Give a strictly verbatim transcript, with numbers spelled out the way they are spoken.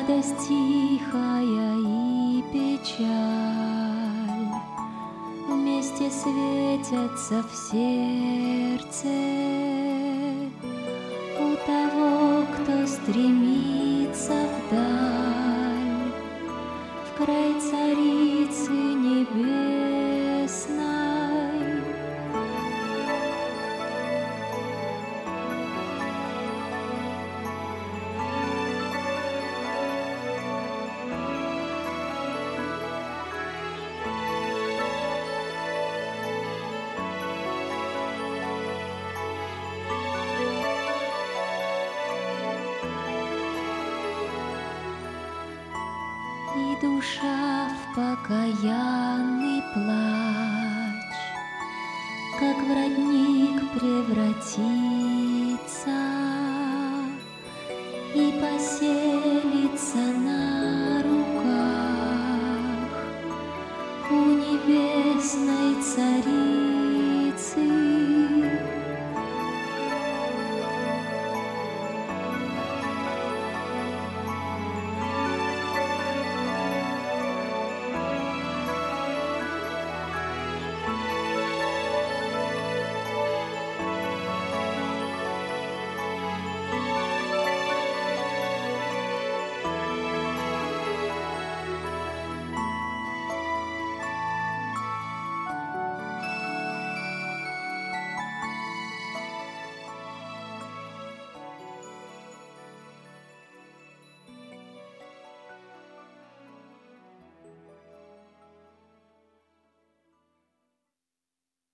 радость тихая и печаль вместе светятся в сердце у того, кто стремится вдаль, в край Царицы Небесной. И душа в покаянный плач, как в родник превратится и поселится на руках у небесной Царицы.